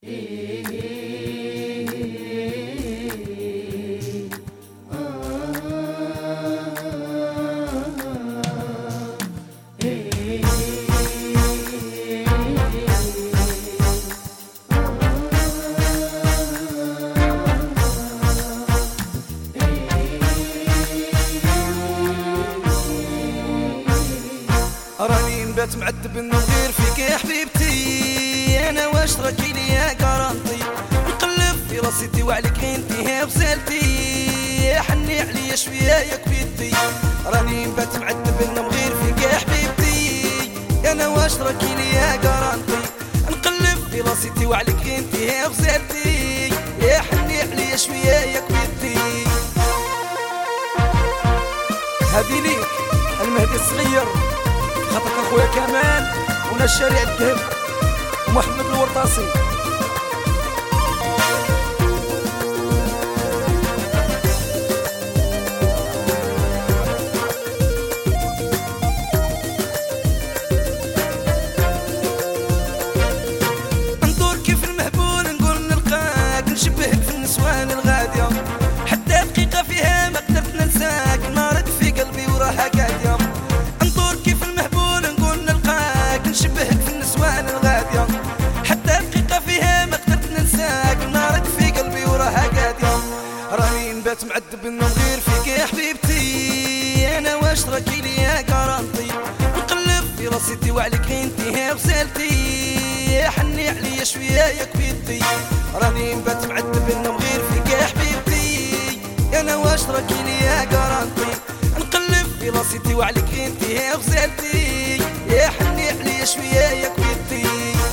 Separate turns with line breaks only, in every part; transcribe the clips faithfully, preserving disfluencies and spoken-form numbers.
راني نبات معذب نغير فيك يا حبيبتي، انا واش راكي ليا كارانتي، نقلب في راسيتي وعليك انتي غزالتي، حني عليا شويه يا كبيتي. راني نبات معذب نغير فيك يا حبيبتي، انا واش راكي ليا كارانتي، نقلب في راسيتي وعليك انتي غزالتي، يا حني عليا شويه يا كبيتي. هذه ليك المهدي الصغير، خاطرك اخويا كمال ونا الشارع الذهب ومحمد الورطاسي. ندور كيف المهبول نقول نلقاك، نشبهك في النسوان الغادية، حتى دقيقة فيها ما قدرت ننساك، نارك في قلبي وراها قادية. نشبهك في النسوان الغادية، حتى دقيقة فيها ما قدرت ننساك، نارك في قلبي وراها قادية. راني نبات معذب نغير فيك يا حبيبتي، انا واش راكي ليا كارانتي، نقلب في راسيتي وعليك انتي غزالتي، حني عليا شويه يا كبيتي. راني نبات معذب نغير فيك يا حبيبتي، انا واش راكي ليا كارانتي، نقلب في راسيتي وعليك انتي غزالتي، يا حني عليا شويه يا كبيتي.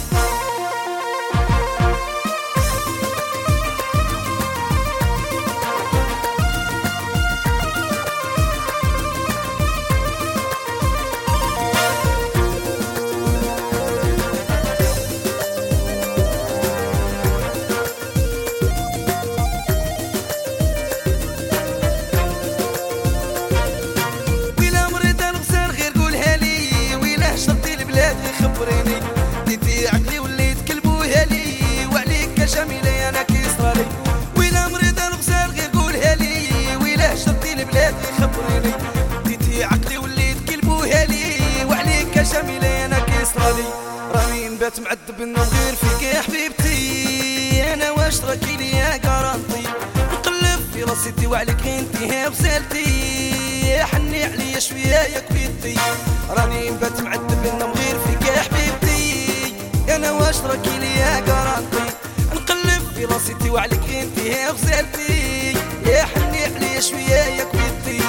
خبريني ديتي عقلي وليت كلبوها لي، وعليك جميلة انا كيصرالي، ويلا مريضة الغزال غير قولها لي، ويلا هجرتي البلاد غير خبريني ديتي عقلي وليت كلبوها لي، وعليك جميلة انا كيصرالي. راني نبات معذب نغير فيك يا حبيبتي، انا واش راكي ليا كارانتي، نقلب في راسيتي وعليك انتي غزالتي، حني عليا شويه يا كبيتي. راني نبات معذب نغير فيك يا حبيبتي، انا واش راكي ليا كارانتي، نقلب في راسيتي وعليك انتي غزالتي، يا حني عليا شويه يا كبيتي.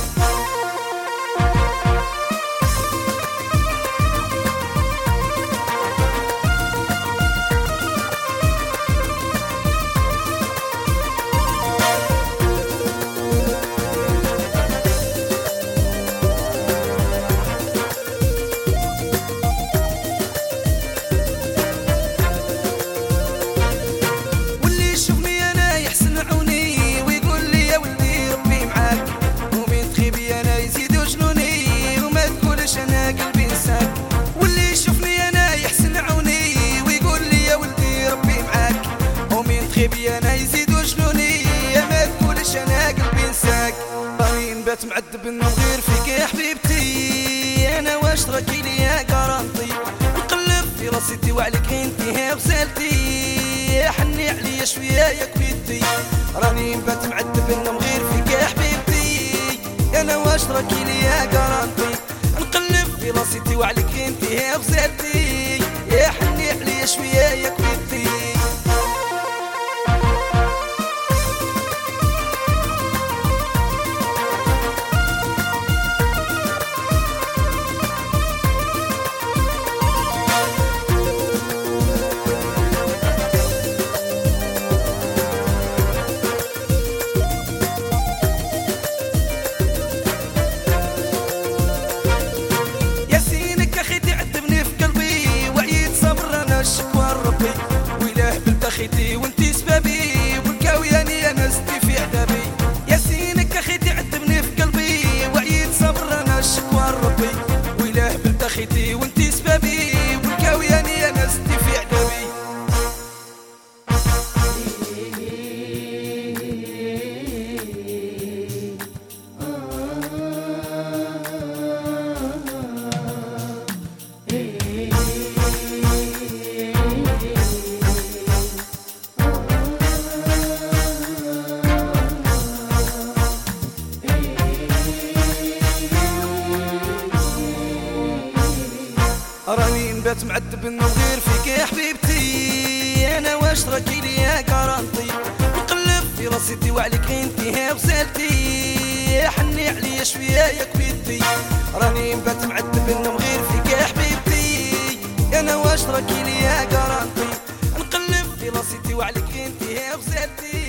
واللي يشوفني انا يحسن عوني ويقول لي يا ولدي ربي معاك، ومين تخيبي انا يزيد وجنوني، يا ما تقولش انا قلبي نساك. راني نبات معذب نغير فيك يا حبيبتي، انا واش راكي ليا كارانتي، نقلب في راسيتي وعليك انتي غزالتي، حني عليا شويه يا كبيتي. راني نبات معذب نغير فيك يا حبيبتي، انا واش راكي ليا كارانتي، نقلب في راسيتي وعليك انتي غزالتي، يا حني عليا شويه يا كبيتي. خيتي وانتي سبابي، والكاوياني انا ستي في عذابي، ياسينك اخيتي عذبني في قلبي، وعيت صبر انا الشكوى ربي، ويلاه بنت خيتي وانتي سبابي، والكاوياني انا ستي في عذابي. معذب انه غير فيك يا حبيبتي، انا واش راكي ليا كارانتي، نقلب في راسيتي وعليك انتي وسالتي، حني عليا شويه يا كبيتي، راني مبات معذب انه غير فيك يا حبيبتي، انا واش راكي ليا كارانتي، نقلب في راسيتي وعليك انتي وسالتي.